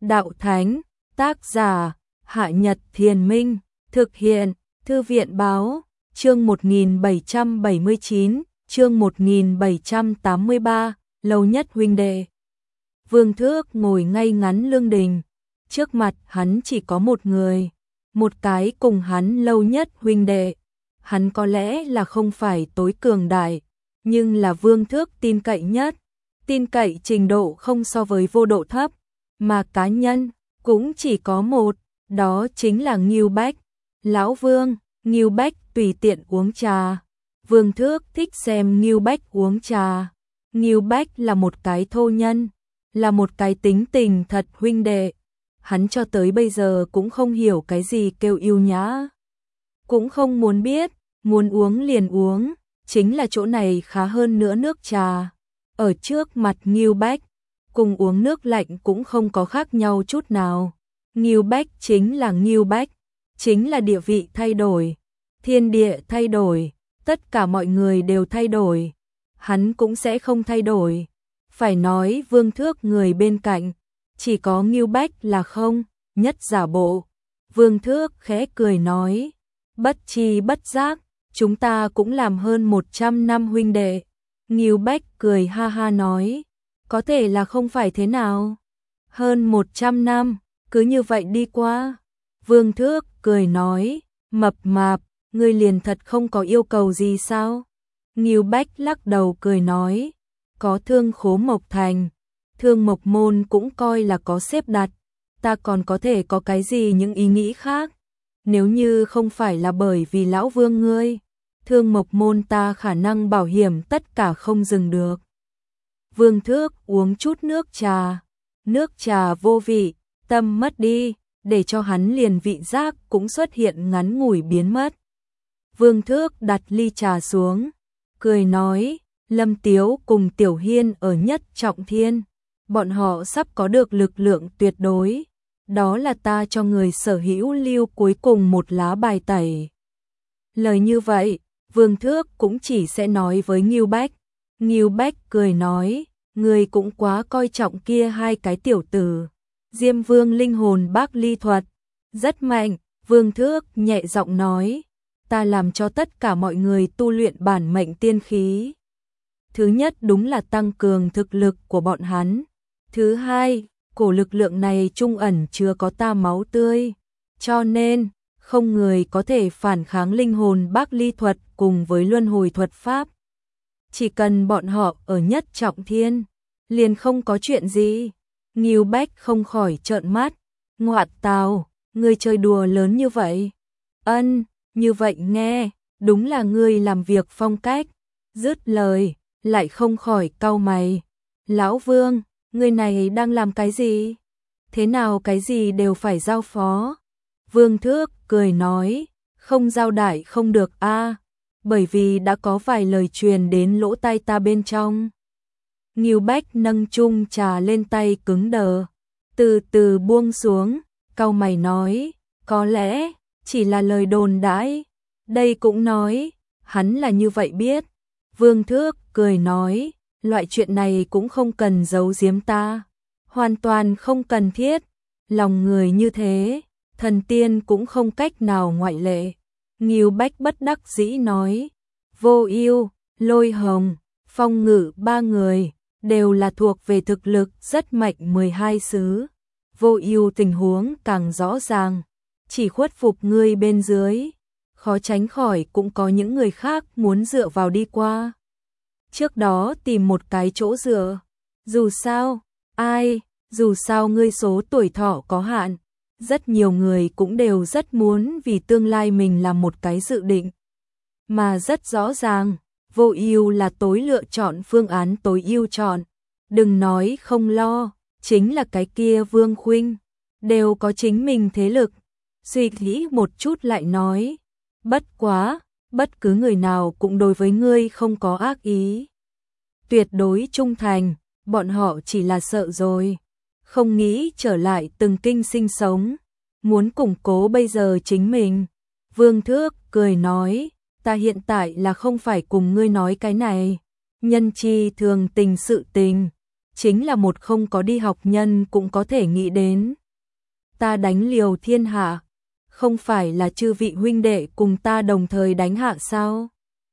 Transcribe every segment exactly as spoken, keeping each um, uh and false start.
đạo thánh, tác giả, Hạ Nhật Thiền Minh, thực hiện, Thư viện báo, chương một nghìn bảy trăm bảy mươi chín, chương một nghìn bảy trăm tám mươi ba, lâu nhất huynh đệ. Vương Thước ngồi ngay ngắn lương đình, trước mặt hắn chỉ có một người, một cái cùng hắn lâu nhất huynh đệ. Hắn có lẽ là không phải tối cường đại, nhưng là Vương Thước tin cậy nhất, tin cậy trình độ không so với Vô Độ thấp, mà cá nhân cũng chỉ có một, đó chính là Ngưu Bách. Lão Vương, Ngưu Bách tùy tiện uống trà. Vương Thước thích xem Ngưu Bách uống trà. Ngưu Bách là một cái thô nhân, là một cái tính tình thật huynh đệ. Hắn cho tới bây giờ cũng không hiểu cái gì kêu yêu nhã, cũng không muốn biết, muốn uống liền uống, chính là chỗ này khá hơn nữa nước trà. Ở trước mặt Ngưu Bách, cùng uống nước lạnh cũng không có khác nhau chút nào. Ngưu Bách chính là Ngưu Bách, chính là địa vị thay đổi, thiên địa thay đổi, tất cả mọi người đều thay đổi, hắn cũng sẽ không thay đổi. Phải nói Vương Thước người bên cạnh, chỉ có Ngưu Bách là không, nhất giả bộ. Vương Thước khẽ cười nói, bất chi bất giác, chúng ta cũng làm hơn một trăm năm huynh đệ. Ngưu Bách cười ha ha nói, có thể là không phải thế nào. Hơn một trăm năm, cứ như vậy đi qua. Vương Thước cười nói, mập mạp, ngươi liền thật không có yêu cầu gì sao? Ngưu Bách lắc đầu cười nói, có Thương Khố Mộc Thành, Thương Mộc Môn cũng coi là có xếp đặt, ta còn có thể có cái gì những ý nghĩ khác. Nếu như không phải là bởi vì lão Vương ngươi, Thương Mộc Môn ta khả năng bảo hiểm tất cả không dừng được. Vương Thước uống chút nước trà, nước trà vô vị, tâm mất đi, để cho hắn liền vị giác cũng xuất hiện ngắn ngủi biến mất. Vương Thước đặt ly trà xuống, cười nói, Lâm Tiếu cùng Tiểu Hiên ở Nhất Trọng Thiên, bọn họ sắp có được lực lượng tuyệt đối, đó là ta cho người sở hữu lưu cuối cùng một lá bài tẩy. Lời như vậy, Vương Thước cũng chỉ sẽ nói với Ngưu Bách. Ngưu Bách cười nói, người cũng quá coi trọng kia hai cái tiểu tử. Diêm Vương linh hồn bác ly thuật, rất mạnh. Vương Thước nhẹ giọng nói, ta làm cho tất cả mọi người tu luyện bản mệnh tiên khí. Thứ nhất đúng là tăng cường thực lực của bọn hắn. Thứ hai, cổ lực lượng này trung ẩn chứa có ta máu tươi, cho nên không người có thể phản kháng linh hồn bác ly thuật cùng với luân hồi thuật pháp. Chỉ cần bọn họ ở Nhất Trọng Thiên, liền không có chuyện gì. Ngưu Bách không khỏi trợn mắt, ngoạn tào, ngươi chơi đùa lớn như vậy. Ân, như vậy nghe, đúng là ngươi làm việc phong cách. Dứt lời, lại không khỏi cau mày. Lão Vương, ngươi này đang làm cái gì? Thế nào cái gì đều phải giao phó? Vương Thước cười nói, không giao đại không được a, bởi vì đã có vài lời truyền đến lỗ tai ta bên trong. Ngưu Bách nâng chung trà lên tay cứng đờ, từ từ buông xuống, cau mày nói, có lẽ chỉ là lời đồn đãi. Đây cũng nói, hắn là như vậy biết. Vương Thước cười nói, loại chuyện này cũng không cần giấu giếm ta, hoàn toàn không cần thiết. Lòng người như thế, thần tiên cũng không cách nào ngoại lệ. Ngưu Bách bất đắc dĩ nói, Vô Ưu, Lôi Hồng, Phong Ngự ba người đều là thuộc về thực lực rất mạnh mười hai xứ. Vô Ưu tình huống càng rõ ràng, chỉ khuất phục ngươi bên dưới, khó tránh khỏi cũng có những người khác muốn dựa vào đi qua. Trước đó tìm một cái chỗ dựa, dù sao, ai, dù sao ngươi số tuổi thọ có hạn, rất nhiều người cũng đều rất muốn vì tương lai mình làm một cái dự định. Mà rất rõ ràng, Vô Ưu là tối lựa chọn phương án tối ưu chọn. Đừng nói không lo, chính là cái kia Vương Khuynh, đều có chính mình thế lực. Suy nghĩ một chút lại nói, bất quá, bất cứ người nào cũng đối với ngươi không có ác ý. Tuyệt đối trung thành, bọn họ chỉ là sợ rồi, không nghĩ trở lại từng kinh sinh sống, muốn củng cố bây giờ chính mình. Vương Thước cười nói, ta hiện tại là không phải cùng ngươi nói cái này, nhân chi thường tình sự tình, chính là một không có đi học nhân cũng có thể nghĩ đến. Ta đánh liều thiên hạ, không phải là chư vị huynh đệ cùng ta đồng thời đánh hạ sao?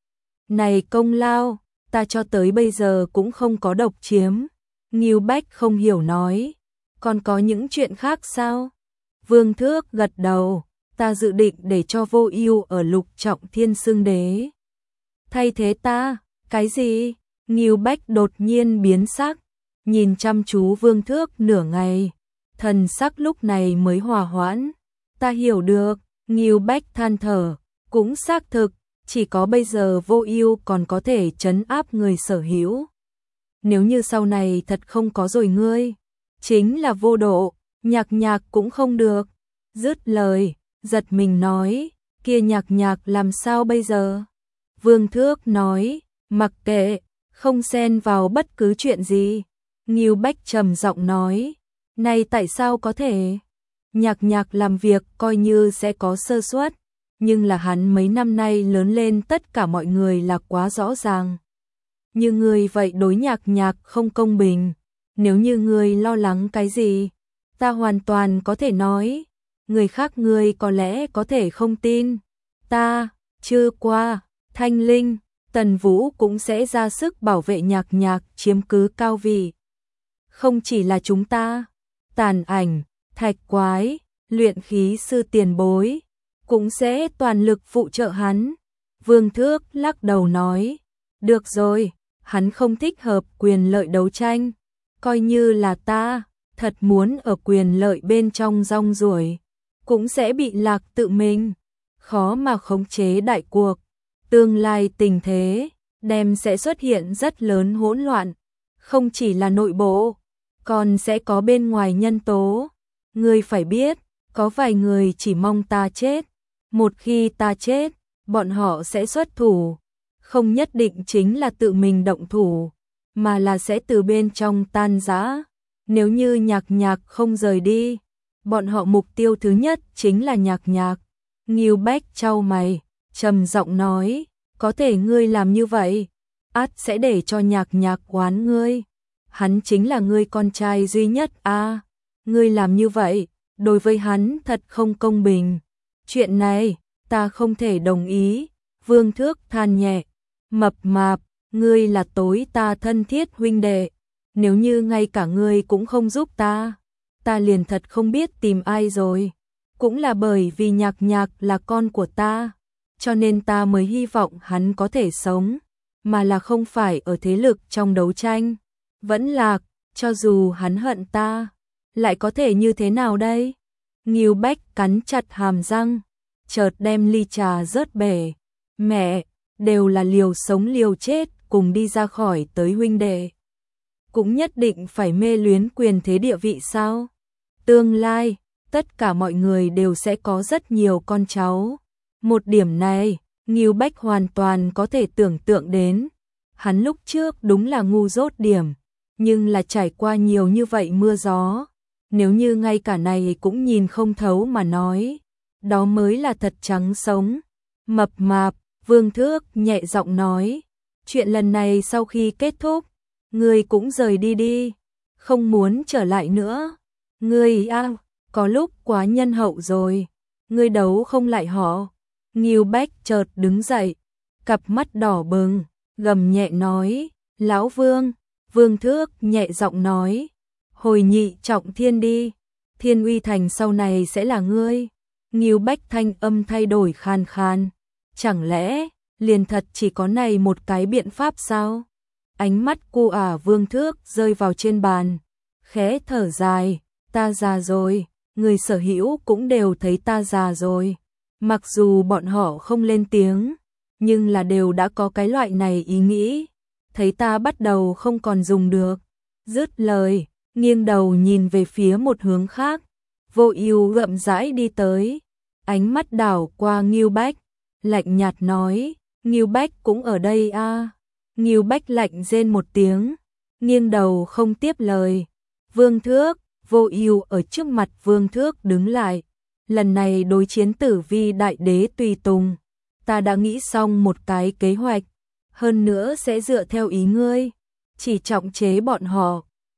Này công lao, ta cho tới bây giờ cũng không có độc chiếm. Ngưu Bách không hiểu nói, còn có những chuyện khác sao? Vương Thước gật đầu, ta dự định để cho Vô Ưu ở Lục Trọng Thiên xưng đế. Thay thế ta, cái gì? Ngưu Bách đột nhiên biến sắc, nhìn chăm chú Vương Thước nửa ngày, thần sắc lúc này mới hòa hoãn. Ta hiểu được, Ngưu Bách than thở, cũng xác thực, chỉ có bây giờ Vô Ưu còn có thể trấn áp người sở hữu. Nếu như sau này thật không có rồi ngươi, chính là vô độ, Nhạc Nhạc cũng không được. Dứt lời, giật mình nói, kia Nhạc Nhạc làm sao bây giờ? Vương Thước nói, mặc kệ, không xen vào bất cứ chuyện gì. Ngưu Bách trầm giọng nói, này tại sao có thể? Nhạc Nhạc làm việc coi như sẽ có sơ suất, nhưng là hắn mấy năm nay lớn lên tất cả mọi người là quá rõ ràng. Như người vậy đối Nhạc Nhạc không công bình, nếu như người lo lắng cái gì, ta hoàn toàn có thể nói, người khác người có lẽ có thể không tin. Ta, chưa qua, Thanh Linh, Tần Vũ cũng sẽ ra sức bảo vệ Nhạc Nhạc chiếm cứ cao vị. Không chỉ là chúng ta, Tàn Ảnh, Thạch Quái, luyện khí sư tiền bối, cũng sẽ toàn lực phụ trợ hắn. Vương Thước lắc đầu nói, được rồi, hắn không thích hợp quyền lợi đấu tranh, coi như là ta, thật muốn ở quyền lợi bên trong rong ruổi, cũng sẽ bị lạc tự mình, khó mà khống chế đại cuộc. Tương lai tình thế, đem sẽ xuất hiện rất lớn hỗn loạn, không chỉ là nội bộ, còn sẽ có bên ngoài nhân tố. Ngươi phải biết, có vài người chỉ mong ta chết, một khi ta chết, bọn họ sẽ xuất thủ, không nhất định chính là tự mình động thủ, mà là sẽ từ bên trong tan rã. Nếu như Nhạc Nhạc không rời đi, bọn họ mục tiêu thứ nhất chính là Nhạc Nhạc. Ngưu Bách chau mày, trầm giọng nói, có thể ngươi làm như vậy, ắt sẽ để cho Nhạc Nhạc oán ngươi. Hắn chính là ngươi con trai duy nhất a, à, ngươi làm như vậy, đối với hắn thật không công bình. Chuyện này, ta không thể đồng ý. Vương Thước than nhẹ, mập mạp, ngươi là tối ta thân thiết huynh đệ, nếu như ngay cả ngươi cũng không giúp ta, ta liền thật không biết tìm ai rồi. Cũng là bởi vì Nhạc Nhạc là con của ta, cho nên ta mới hy vọng hắn có thể sống, mà là không phải ở thế lực trong đấu tranh. Vẫn lạc, cho dù hắn hận ta, lại có thể như thế nào đây? Ngưu Bách cắn chặt hàm răng, chợt đem ly trà rớt bể. Mẹ, đều là liều sống liều chết cùng đi ra khỏi tới huynh đệ. Cũng nhất định phải mê luyến quyền thế địa vị sao? Tương lai, tất cả mọi người đều sẽ có rất nhiều con cháu. Một điểm này, Ngưu Bách hoàn toàn có thể tưởng tượng đến. Hắn lúc trước đúng là ngu dốt điểm, nhưng là trải qua nhiều như vậy mưa gió. Nếu như ngay cả này cũng nhìn không thấu mà nói, đó mới là thật trắng sống. Mập mạp, Vương Thước nhẹ giọng nói, chuyện lần này sau khi kết thúc, ngươi cũng rời đi đi, không muốn trở lại nữa. Ngươi a, có lúc quá nhân hậu rồi, ngươi đấu không lại họ. Ngưu Bách chợt đứng dậy, cặp mắt đỏ bừng, gầm nhẹ nói, lão Vương. Vương Thước nhẹ giọng nói, hồi nhị trọng thiên đi, Thiên Uy Thành sau này sẽ là ngươi. Ngưu Bách thanh âm thay đổi khan khan, chẳng lẽ liền thật chỉ có này một cái biện pháp sao? Ánh mắt cô ả Vương Thước rơi vào trên bàn, khẽ thở dài, ta già rồi, người sở hữu cũng đều thấy ta già rồi. Mặc dù bọn họ không lên tiếng, nhưng là đều đã có cái loại này ý nghĩ, thấy ta bắt đầu không còn dùng được. Dứt lời, nghiêng đầu nhìn về phía một hướng khác, Vô Ưu gậm rãi đi tới, ánh mắt đảo qua Ngưu Bách, lạnh nhạt nói, Ngưu Bách cũng ở đây a. À. Ngưu Bách lạnh rên một tiếng, nghiêng đầu không tiếp lời. Vương Thước, Vô Ưu ở trước mặt Vương Thước đứng lại, lần này đối chiến Tử Vi Đại Đế tùy tùng, ta đã nghĩ xong một cái kế hoạch, hơn nữa sẽ dựa theo ý ngươi, chỉ trọng chế bọn họ,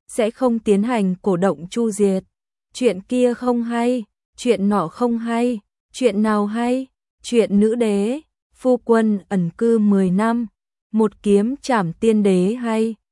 sẽ không tiến hành cổ động chu diệt. Chuyện kia không hay, chuyện nọ không hay, chuyện nào hay? Chuyện nữ đế, phu quân ẩn cư mười năm, một kiếm trảm tiên đế hay.